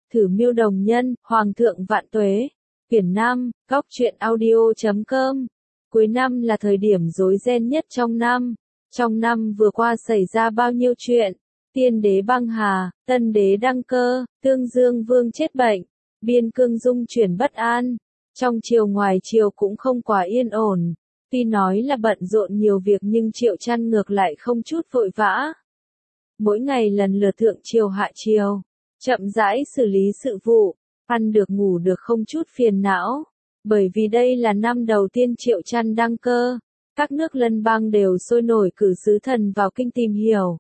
Thử miêu đồng nhân, Hoàng thượng vạn tuế. Quyển 5, Góc truyện audio.com. Cuối năm là thời điểm rối ren nhất trong năm. Trong năm vừa qua xảy ra bao nhiêu chuyện. Tiên đế băng hà, tân đế đăng cơ, Tương Dương Vương chết bệnh, biên cương dung chuyển bất an. Trong triều ngoài triều cũng không quá yên ổn. Tuy nói là bận rộn nhiều việc nhưng Triệu Chăn ngược lại không chút vội vã. Mỗi ngày lần lượt thượng triều hạ triều, chậm rãi xử lý sự vụ, ăn được ngủ được không chút phiền não. Bởi vì đây là năm đầu tiên Triệu Chăn đăng cơ, các nước lân bang đều sôi nổi cử sứ thần vào kinh tìm hiểu.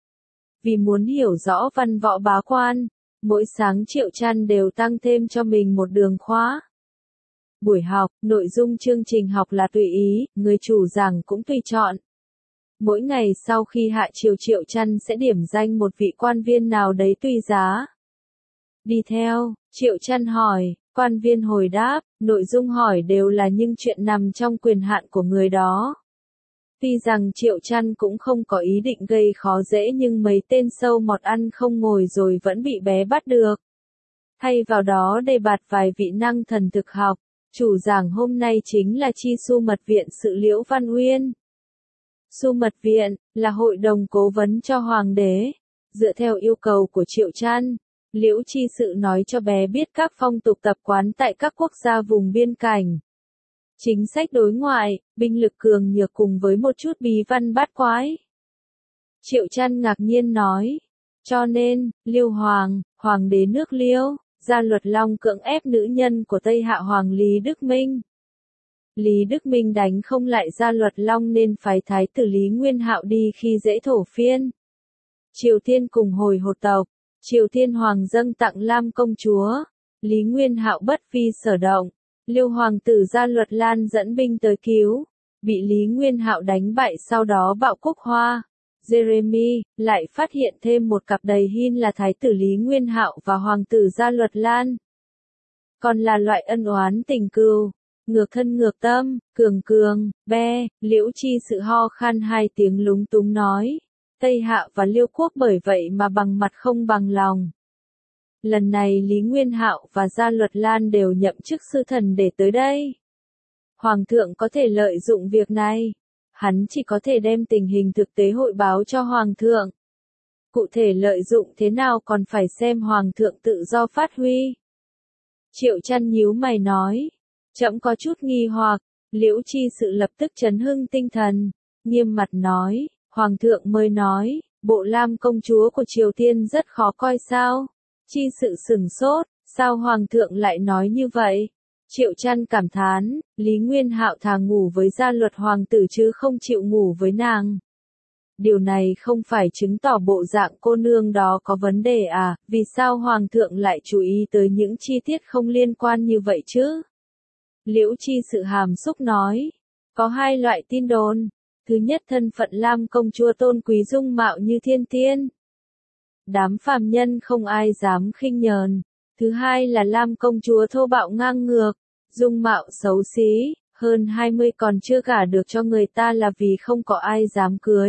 Vì muốn hiểu rõ văn võ bá quan, mỗi sáng Triệu Chăn đều tăng thêm cho mình một đường khóa. Buổi học, nội dung chương trình học là tùy ý, người chủ giảng cũng tùy chọn. Mỗi ngày sau khi hạ triều Triệu Chăn sẽ điểm danh một vị quan viên nào đấy tùy giá. Đi theo, Triệu Chăn hỏi, quan viên hồi đáp, nội dung hỏi đều là những chuyện nằm trong quyền hạn của người đó. Tuy rằng Triệu Chăn cũng không có ý định gây khó dễ nhưng mấy tên sâu mọt ăn không ngồi rồi vẫn bị bé bắt được. Thay vào đó đề bạt vài vị năng thần thực học, chủ giảng hôm nay chính là Chi Su Mật Viện sự Liễu Văn Uyên. Su Mật Viện là hội đồng cố vấn cho Hoàng đế. Dựa theo yêu cầu của Triệu Chăn, Liễu Chi Sự nói cho bé biết các phong tục tập quán tại các quốc gia vùng biên cảnh. Chính sách đối ngoại, binh lực cường nhược cùng với một chút bí văn bát quái. Triệu Chăn ngạc nhiên nói, cho nên, Liêu Hoàng, Hoàng đế nước Liêu, ra luật long cưỡng ép nữ nhân của Tây Hạ Hoàng Lý Đức Minh. Lý Đức Minh đánh không lại ra luật long nên phái thái tử Lý Nguyên Hạo đi khi dễ thổ phiên. Triều Tiên cùng hồi hột tộc, Triều Tiên Hoàng dâng tặng Lam công chúa, Lý Nguyên Hạo bất vi sở động, Liêu Hoàng tử Gia Luật Lan dẫn binh tới cứu, bị Lý Nguyên Hạo đánh bại sau đó bạo Cúc Hoa. Jeremy lại phát hiện thêm một cặp đầy hin là thái tử Lý Nguyên Hạo và hoàng tử Gia Luật Lan. Còn là loại ân oán tình cừu, ngược thân ngược tâm, cường, be, Liễu Chi Sự ho khan hai tiếng lúng túng nói. Tây Hạ và Liêu quốc bởi vậy mà bằng mặt không bằng lòng. Lần này Lý Nguyên Hạo và Gia Luật Lan đều nhậm chức sư thần để tới đây. Hoàng thượng có thể lợi dụng việc này. Hắn chỉ có thể đem tình hình thực tế hội báo cho Hoàng thượng. Cụ thể lợi dụng thế nào còn phải xem Hoàng thượng tự do phát huy. Triệu Chăn nhíu mày nói. Trẫm có chút nghi hoặc. Liễu Chi Sự lập tức chấn hưng tinh thần, nghiêm mặt nói. Hoàng thượng mới nói, bộ Lam công chúa của Triều Tiên rất khó coi sao? Chi Sự sửng sốt, sao Hoàng thượng lại nói như vậy? Triệu Chăn cảm thán, Lý Nguyên Hạo thà ngủ với Gia Luật Hoàng tử chứ không chịu ngủ với nàng. Điều này không phải chứng tỏ bộ dạng cô nương đó có vấn đề à, vì sao Hoàng thượng lại chú ý tới những chi tiết không liên quan như vậy chứ? Liễu Chi Sự hàm xúc nói, có hai loại tin đồn. Thứ nhất, thân phận Lam công chúa tôn quý dung mạo như thiên tiên. Đám phàm nhân không ai dám khinh nhờn. Thứ hai là Lam công chúa thô bạo ngang ngược, dung mạo xấu xí, hơn 20 còn chưa gả được cho người ta là vì không có ai dám cưới.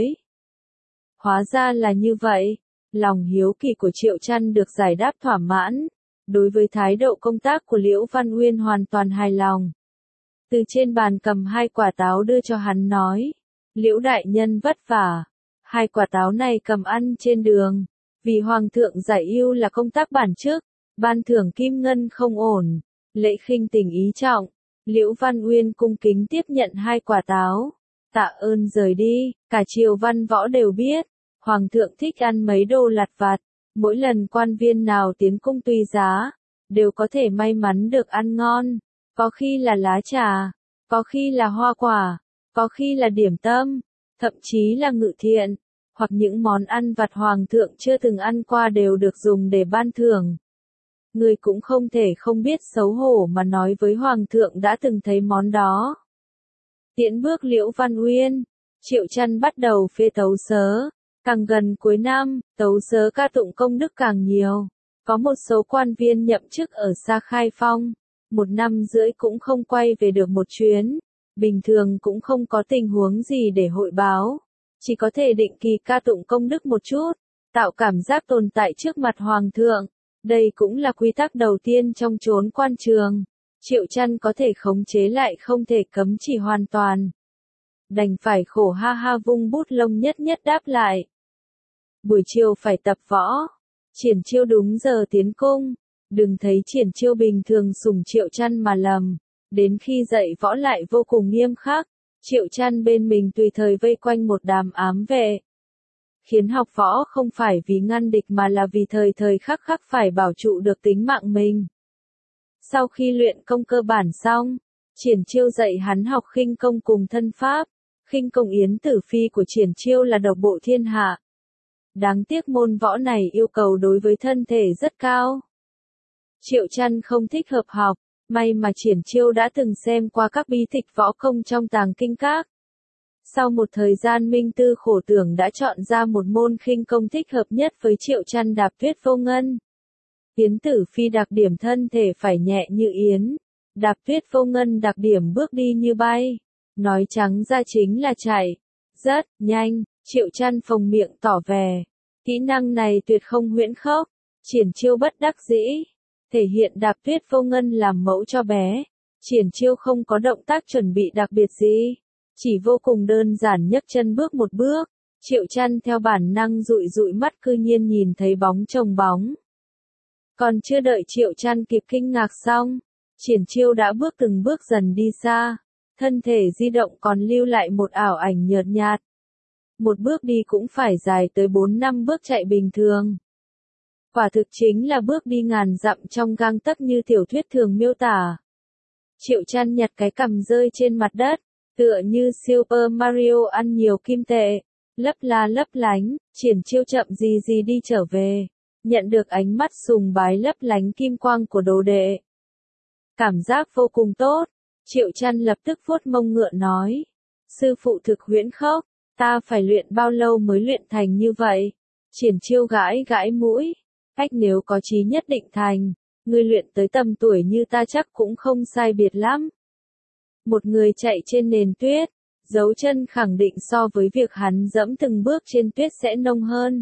Hóa ra là như vậy. Lòng hiếu kỳ của Triệu Chăn được giải đáp thỏa mãn. Đối với thái độ công tác của Liễu Văn Uyên hoàn toàn hài lòng. Từ trên bàn cầm hai quả táo đưa cho hắn nói. Liễu đại nhân vất vả. Hai quả táo này cầm ăn trên đường. Vì Hoàng thượng giải ưu là công tác bản chức. Ban thưởng kim ngân không ổn. Lễ khinh tình ý trọng. Liễu Văn Uyên cung kính tiếp nhận hai quả táo. Tạ ơn rời đi. Cả triều văn võ đều biết. Hoàng thượng thích ăn mấy đồ lặt vặt. Mỗi lần quan viên nào tiến cung tùy giá, đều có thể may mắn được ăn ngon. Có khi là lá trà, có khi là hoa quả, có khi là điểm tâm, thậm chí là ngự thiện, hoặc những món ăn vặt Hoàng thượng chưa từng ăn qua đều được dùng để ban thưởng. Người cũng không thể không biết xấu hổ mà nói với Hoàng thượng đã từng thấy món đó. Tiễn bước Liễu Văn Uyên, Triệu Chăn bắt đầu phê tấu sớ. Càng gần cuối năm, tấu sớ ca tụng công đức càng nhiều. Có một số quan viên nhậm chức ở xa Khai Phong, 1 năm rưỡi cũng không quay về được một chuyến. Bình thường cũng không có tình huống gì để hội báo. Chỉ có thể định kỳ ca tụng công đức một chút, tạo cảm giác tồn tại trước mặt Hoàng thượng. Đây cũng là quy tắc đầu tiên trong chốn quan trường. Triệu Chăn có thể khống chế lại không thể cấm chỉ hoàn toàn. Đành phải khổ ha ha vung bút lông nhất nhất đáp lại. Buổi chiều phải tập võ. Triển Chiêu đúng giờ tiến cung. Đừng thấy Triển Chiêu bình thường sủng Triệu Chăn mà lầm. Đến khi dạy võ lại vô cùng nghiêm khắc. Triệu Chăn bên mình tùy thời vây quanh một đám ám vệ. Khiến học võ không phải vì ngăn địch mà là vì thời thời khắc khắc phải bảo trụ được tính mạng mình. Sau khi luyện công cơ bản xong, Triển Chiêu dạy hắn học khinh công cùng thân pháp. Khinh công Yến Tử Phi của Triển Chiêu là độc bộ thiên hạ. Đáng tiếc môn võ này yêu cầu đối với thân thể rất cao. Triệu Chăn không thích hợp học, may mà Triển Chiêu đã từng xem qua các bí tịch võ công trong tàng kinh các. Sau một thời gian minh tư khổ tưởng đã chọn ra một môn khinh công thích hợp nhất với Triệu Chăn đạp tuyết vô ngân. Yến Tử Phi đặc điểm thân thể phải nhẹ như yến, đạp tuyết vô ngân đặc điểm bước đi như bay. Nói trắng ra chính là chạy rất nhanh. Triệu Chăn phồng miệng tỏ vẻ, kỹ năng này tuyệt không huyễn khốc. Triển Chiêu bất đắc dĩ, thể hiện đạp tuyết vô ngân làm mẫu cho bé. Triển Chiêu không có động tác chuẩn bị đặc biệt gì, chỉ vô cùng đơn giản nhấc chân bước một bước. Triệu Chăn theo bản năng dụi dụi mắt cư nhiên nhìn thấy bóng chồng bóng. Còn chưa đợi Triệu Chăn kịp kinh ngạc xong, Triển Chiêu đã bước từng bước dần đi xa. Thân thể di động còn lưu lại một ảo ảnh nhợt nhạt. Một bước đi cũng phải dài tới 4-5 bước chạy bình thường. Quả thực chính là bước đi ngàn dặm trong gang tấc như tiểu thuyết thường miêu tả. Triệu Chăn nhặt cái cằm rơi trên mặt đất, tựa như Super Mario ăn nhiều kim tệ, lấp la lấp lánh. Triển Chiêu chậm gì gì đi trở về, nhận được ánh mắt sùng bái lấp lánh kim quang của đồ đệ. Cảm giác vô cùng tốt. Triệu Chăn lập tức vuốt mông ngựa nói, sư phụ thực huyễn khốc, ta phải luyện bao lâu mới luyện thành như vậy? Triển Chiêu gãi gãi mũi, cách nếu có chí nhất định thành, ngươi luyện tới tầm tuổi như ta chắc cũng không sai biệt lắm. Một người chạy trên nền tuyết, dấu chân khẳng định so với việc hắn dẫm từng bước trên tuyết sẽ nông hơn.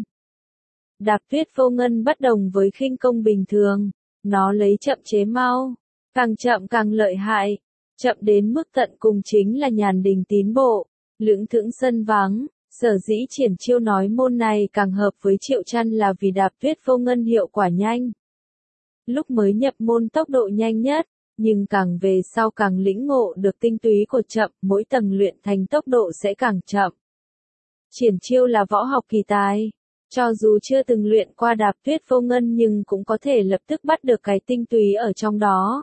Đạp tuyết vô ngân bất đồng với khinh công bình thường, nó lấy chậm chế mau, càng chậm càng lợi hại. Chậm đến mức tận cùng chính là nhàn đình tín bộ, lững thững sân vắng. Sở dĩ Triển Chiêu nói môn này càng hợp với Triệu Chăn là vì đạp tuyết vô ngân hiệu quả nhanh. Lúc mới nhập môn tốc độ nhanh nhất, nhưng càng về sau càng lĩnh ngộ được tinh túy của chậm, mỗi tầng luyện thành tốc độ sẽ càng chậm. Triển Chiêu là võ học kỳ tài, cho dù chưa từng luyện qua đạp tuyết vô ngân nhưng cũng có thể lập tức bắt được cái tinh túy ở trong đó.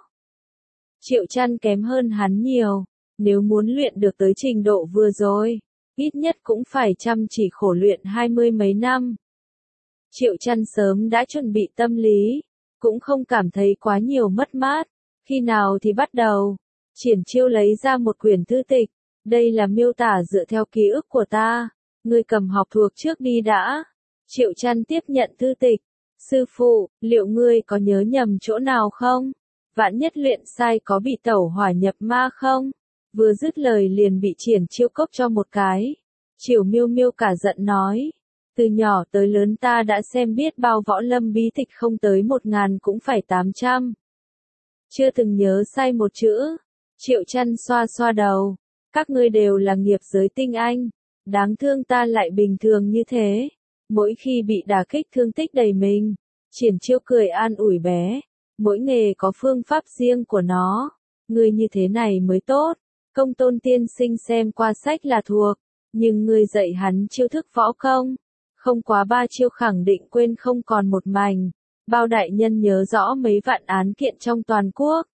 Triệu Chăn kém hơn hắn nhiều, nếu muốn luyện được tới trình độ vừa rồi, ít nhất cũng phải chăm chỉ khổ luyện 20 mấy năm. Triệu Chăn sớm đã chuẩn bị tâm lý, cũng không cảm thấy quá nhiều mất mát. Khi nào thì bắt đầu? Triển Chiêu lấy ra một quyển thư tịch, đây là miêu tả dựa theo ký ức của ta, ngươi cầm học thuộc trước đi đã. Triệu Chăn tiếp nhận thư tịch, sư phụ, liệu ngươi có nhớ nhầm chỗ nào không? Vạn nhất luyện sai có bị tẩu hỏa nhập ma không? Vừa dứt lời liền bị Triển Chiêu cốc cho một cái. Triều Miêu Miêu cả giận nói, từ nhỏ tới lớn ta đã xem biết bao võ lâm bí tịch không tới 1000 cũng phải 800. Chưa từng nhớ sai một chữ. Triệu Chăn xoa xoa đầu, các ngươi đều là nghiệp giới tinh anh, đáng thương ta lại bình thường như thế. Mỗi khi bị đả kích thương tích đầy mình, Triển Chiêu cười an ủi bé. Mỗi nghề có phương pháp riêng của nó, ngươi như thế này mới tốt. Công Tôn tiên sinh xem qua sách là thuộc, nhưng ngươi dạy hắn chiêu thức võ công, không quá 3 chiêu khẳng định quên không còn một mảnh. Bao đại nhân nhớ rõ mấy vạn án kiện trong toàn quốc.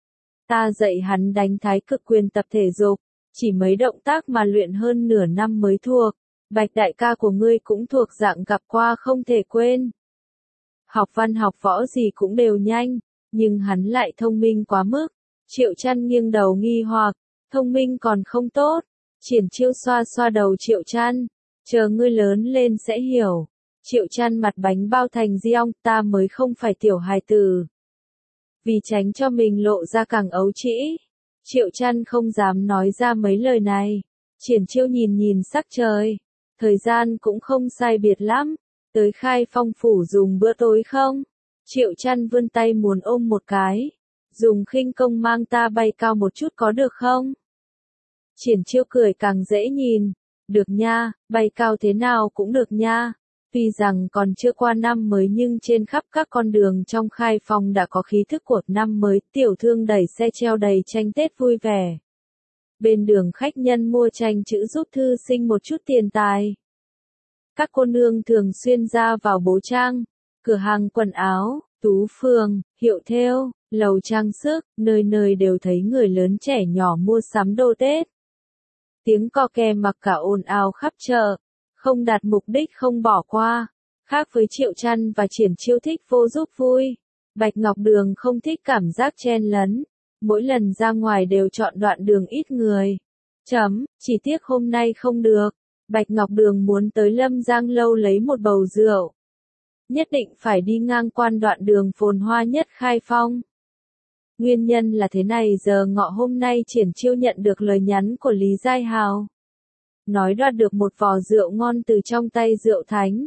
Ta dạy hắn đánh thái cực quyền tập thể dục, chỉ mấy động tác mà luyện hơn nửa năm mới thuộc. Bạch đại ca của ngươi cũng thuộc dạng gặp qua không thể quên. Học văn học võ gì cũng đều nhanh, nhưng hắn lại thông minh quá mức. Triệu Chăn nghiêng đầu nghi hoặc, thông minh còn không tốt. Triển Chiêu xoa xoa đầu Triệu Chăn, chờ ngươi lớn lên sẽ hiểu. Triệu Chăn mặt bánh bao thành di ong, ta mới không phải tiểu hài tử. Vì tránh cho mình lộ ra càng ấu trĩ, Triệu Chăn không dám nói ra mấy lời này. Triển Chiêu nhìn nhìn sắc trời, thời gian cũng không sai biệt lắm, tới Khai Phong phủ dùng bữa tối không? Triệu Chăn vươn tay muốn ôm một cái. Dùng khinh công mang ta bay cao một chút có được không? Triển Chiêu cười càng dễ nhìn. Được nha, bay cao thế nào cũng được nha. Tuy rằng còn chưa qua năm mới nhưng trên khắp các con đường trong Khai Phong đã có khí thức của năm mới, tiểu thương đẩy xe treo đầy tranh Tết vui vẻ. Bên đường khách nhân mua tranh chữ giúp thư sinh một chút tiền tài. Các cô nương thường xuyên ra vào Bố Trang, cửa hàng quần áo, Tú Phường, hiệu thêu, lầu trang sức, nơi nơi đều thấy người lớn trẻ nhỏ mua sắm đồ Tết. Tiếng co ke mặc cả ồn ào khắp chợ, không đạt mục đích không bỏ qua. Khác với Triệu Chăn và Triển Chiêu thích vô giúp vui, Bạch Ngọc Đường không thích cảm giác chen lấn. Mỗi lần ra ngoài đều chọn đoạn đường ít người. Chỉ tiếc hôm nay không được. Bạch Ngọc Đường muốn tới Lâm Giang Lâu lấy một bầu rượu. Nhất định phải đi ngang qua đoạn đường phồn hoa nhất Khai Phong. Nguyên nhân là thế này, giờ ngọ hôm nay Triển Chiêu nhận được lời nhắn của Lý Giai Hào. Nói đoạt được một vò rượu ngon từ trong tay Rượu Thánh.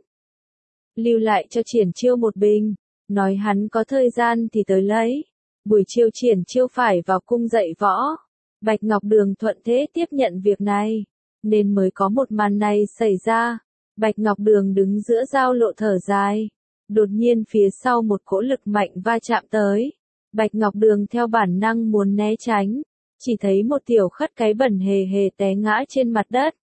Lưu lại cho Triển Chiêu một bình, nói hắn có thời gian thì tới lấy. Buổi chiều Triển Chiêu phải vào cung dạy võ. Bạch Ngọc Đường thuận thế tiếp nhận việc này, nên mới có một màn này xảy ra. Bạch Ngọc Đường đứng giữa giao lộ thở dài. Đột nhiên phía sau một cỗ lực mạnh va chạm tới. Bạch Ngọc Đường theo bản năng muốn né tránh. Chỉ thấy một tiểu khất cái bẩn hề hề té ngã trên mặt đất.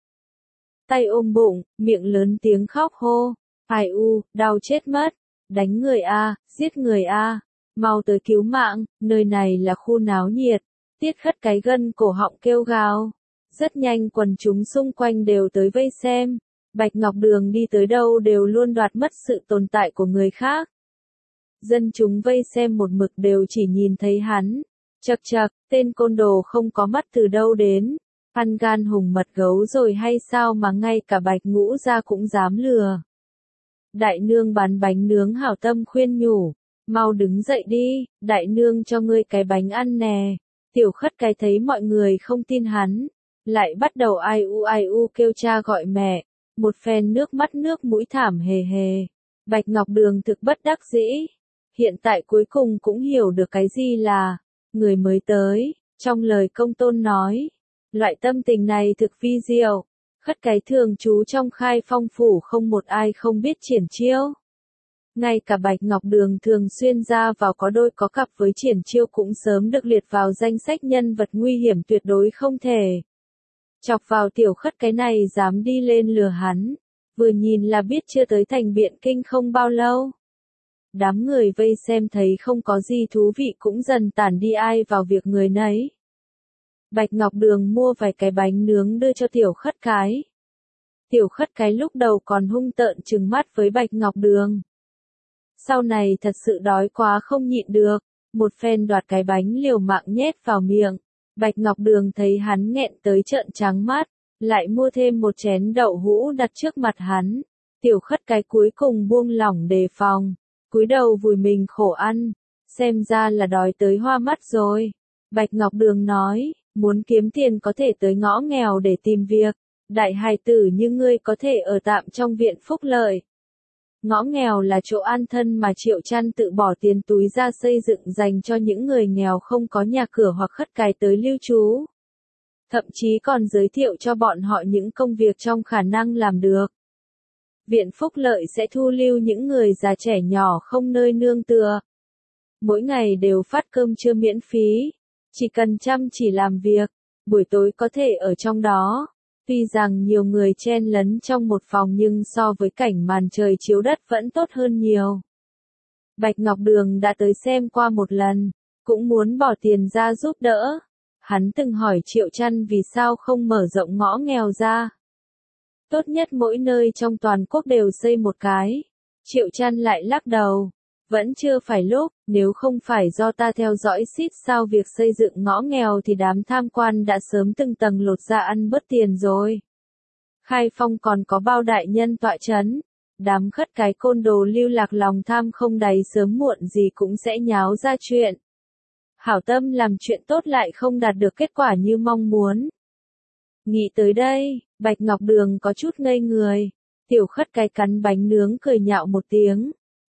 Tay ôm bụng, miệng lớn tiếng khóc hô. Ai u, đau chết mất. Đánh người a, giết người a. Mau tới cứu mạng, nơi này là khu náo nhiệt. Tiết khất cái gân cổ họng kêu gào. Rất nhanh quần chúng xung quanh đều tới vây xem. Bạch Ngọc Đường đi tới đâu đều luôn đoạt mất sự tồn tại của người khác. Dân chúng vây xem một mực đều chỉ nhìn thấy hắn. Chậc chậc, tên côn đồ không có mắt từ đâu đến. Ăn gan hùng mật gấu rồi hay sao mà ngay cả Bạch Ngũ Gia cũng dám lừa. Đại nương bán bánh nướng hảo tâm khuyên nhủ. Mau đứng dậy đi, đại nương cho ngươi cái bánh ăn nè. Tiểu khất cái thấy mọi người không tin hắn. Lại bắt đầu ai u kêu cha gọi mẹ. Một phen nước mắt nước mũi thảm hề hề. Bạch Ngọc Đường thực bất đắc dĩ. Hiện tại cuối cùng cũng hiểu được cái gì là người mới tới. Trong lời công tôn nói, loại tâm tình này thực vi diệu. Khất cái thường trú trong Khai Phong phủ không một ai không biết Triển Chiêu. Ngay cả Bạch Ngọc Đường thường xuyên ra vào có đôi có cặp với Triển Chiêu cũng sớm được liệt vào danh sách nhân vật nguy hiểm tuyệt đối không thể. Chọc vào tiểu khất cái này dám đi lên lừa hắn. Vừa nhìn là biết chưa tới thành Biện Kinh không bao lâu. Đám người vây xem thấy không có gì thú vị cũng dần tản đi ai vào việc người nấy. Bạch Ngọc Đường mua vài cái bánh nướng đưa cho tiểu khất cái. Tiểu khất cái lúc đầu còn hung tợn trừng mắt với Bạch Ngọc Đường. Sau này thật sự đói quá không nhịn được, một phen đoạt cái bánh liều mạng nhét vào miệng. Bạch Ngọc Đường thấy hắn nghẹn tới trợn trắng mắt, lại mua thêm một chén đậu hũ đặt trước mặt hắn. Tiểu khất cái cuối cùng buông lỏng đề phòng, cúi đầu vùi mình khổ ăn, xem ra là đói tới hoa mắt rồi. Bạch Ngọc Đường nói, muốn kiếm tiền có thể tới ngõ nghèo để tìm việc, đại hài tử như ngươi có thể ở tạm trong viện phúc lợi. Ngõ nghèo là chỗ an thân mà Triệu Chăn tự bỏ tiền túi ra xây dựng dành cho những người nghèo không có nhà cửa hoặc khất cái tới lưu trú. Thậm chí còn giới thiệu cho bọn họ những công việc trong khả năng làm được. Viện phúc lợi sẽ thu lưu những người già trẻ nhỏ không nơi nương tựa. Mỗi ngày đều phát cơm trưa miễn phí. Chỉ cần chăm chỉ làm việc, buổi tối có thể ở trong đó. Tuy rằng nhiều người chen lấn trong một phòng nhưng so với cảnh màn trời chiếu đất vẫn tốt hơn nhiều. Bạch Ngọc Đường đã tới xem qua một lần, cũng muốn bỏ tiền ra giúp đỡ. Hắn từng hỏi Triệu Chăn vì sao không mở rộng ngõ nghèo ra. Tốt nhất mỗi nơi trong toàn quốc đều xây một cái. Triệu Chăn lại lắc đầu. Vẫn chưa phải lúc, nếu không phải do ta theo dõi xít sao việc xây dựng ngõ nghèo thì đám tham quan đã sớm từng tầng lột ra ăn bớt tiền rồi. Khai Phong còn có bao đại nhân tọa chấn. Đám khất cái côn đồ lưu lạc lòng tham không đáy sớm muộn gì cũng sẽ nháo ra chuyện. Hảo tâm làm chuyện tốt lại không đạt được kết quả như mong muốn. Nghĩ tới đây, Bạch Ngọc Đường có chút ngây người. Tiểu khất cái cắn bánh nướng cười nhạo một tiếng.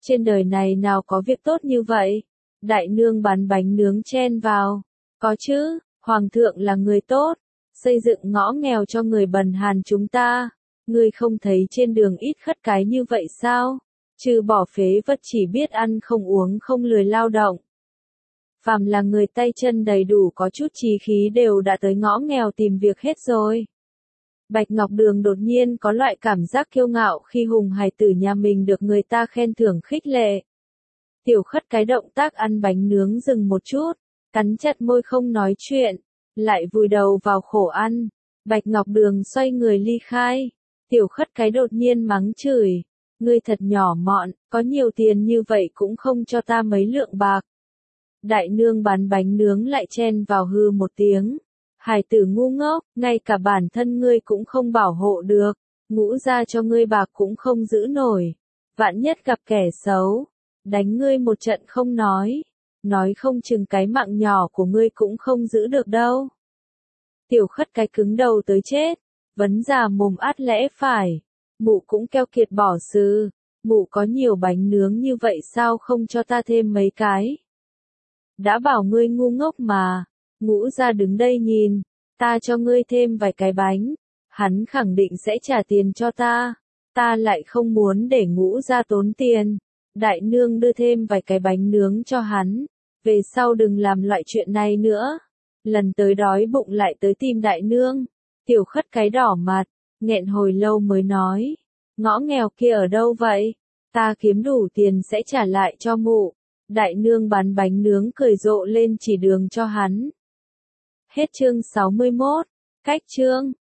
Trên đời này nào có việc tốt như vậy? Đại nương bán bánh nướng chen vào. Có chứ, hoàng thượng là người tốt, xây dựng ngõ nghèo cho người bần hàn chúng ta. Ngươi không thấy trên đường ít khất cái như vậy sao? Trừ bỏ phế vật chỉ biết ăn không uống không lười lao động. Phàm là người tay chân đầy đủ có chút chí khí đều đã tới ngõ nghèo tìm việc hết rồi. Bạch Ngọc Đường đột nhiên có loại cảm giác kiêu ngạo khi hùng hài tử nhà mình được người ta khen thưởng khích lệ. Tiểu khất cái động tác ăn bánh nướng dừng một chút, cắn chặt môi không nói chuyện, lại vùi đầu vào khổ ăn. Bạch Ngọc Đường xoay người ly khai. Tiểu khất cái đột nhiên mắng chửi. Ngươi thật nhỏ mọn, có nhiều tiền như vậy cũng không cho ta mấy lượng bạc. Đại nương bán bánh nướng lại chen vào hư một tiếng. Hải tử ngu ngốc, ngay cả bản thân ngươi cũng không bảo hộ được. Ngũ ra cho ngươi bạc cũng không giữ nổi. Vạn nhất gặp kẻ xấu, đánh ngươi một trận không nói không chừng cái mạng nhỏ của ngươi cũng không giữ được đâu. Tiểu khất cái cứng đầu tới chết, vấn già mồm át lẽ phải. Mụ cũng keo kiệt bỏ sư, mụ có nhiều bánh nướng như vậy sao không cho ta thêm mấy cái? Đã bảo ngươi ngu ngốc mà. Ngũ ra đứng đây nhìn, ta cho ngươi thêm vài cái bánh, hắn khẳng định sẽ trả tiền cho ta lại không muốn để Ngũ ra tốn tiền. Đại nương đưa thêm vài cái bánh nướng cho hắn, về sau đừng làm loại chuyện này nữa. Lần tới đói bụng lại tới tìm đại nương. Tiểu khất cái đỏ mặt, nghẹn hồi lâu mới nói, ngõ nghèo kia ở đâu vậy? Ta kiếm đủ tiền sẽ trả lại cho mụ. Đại nương bán bánh nướng cười rộ lên chỉ đường cho hắn. Hết chương 61. Cách chương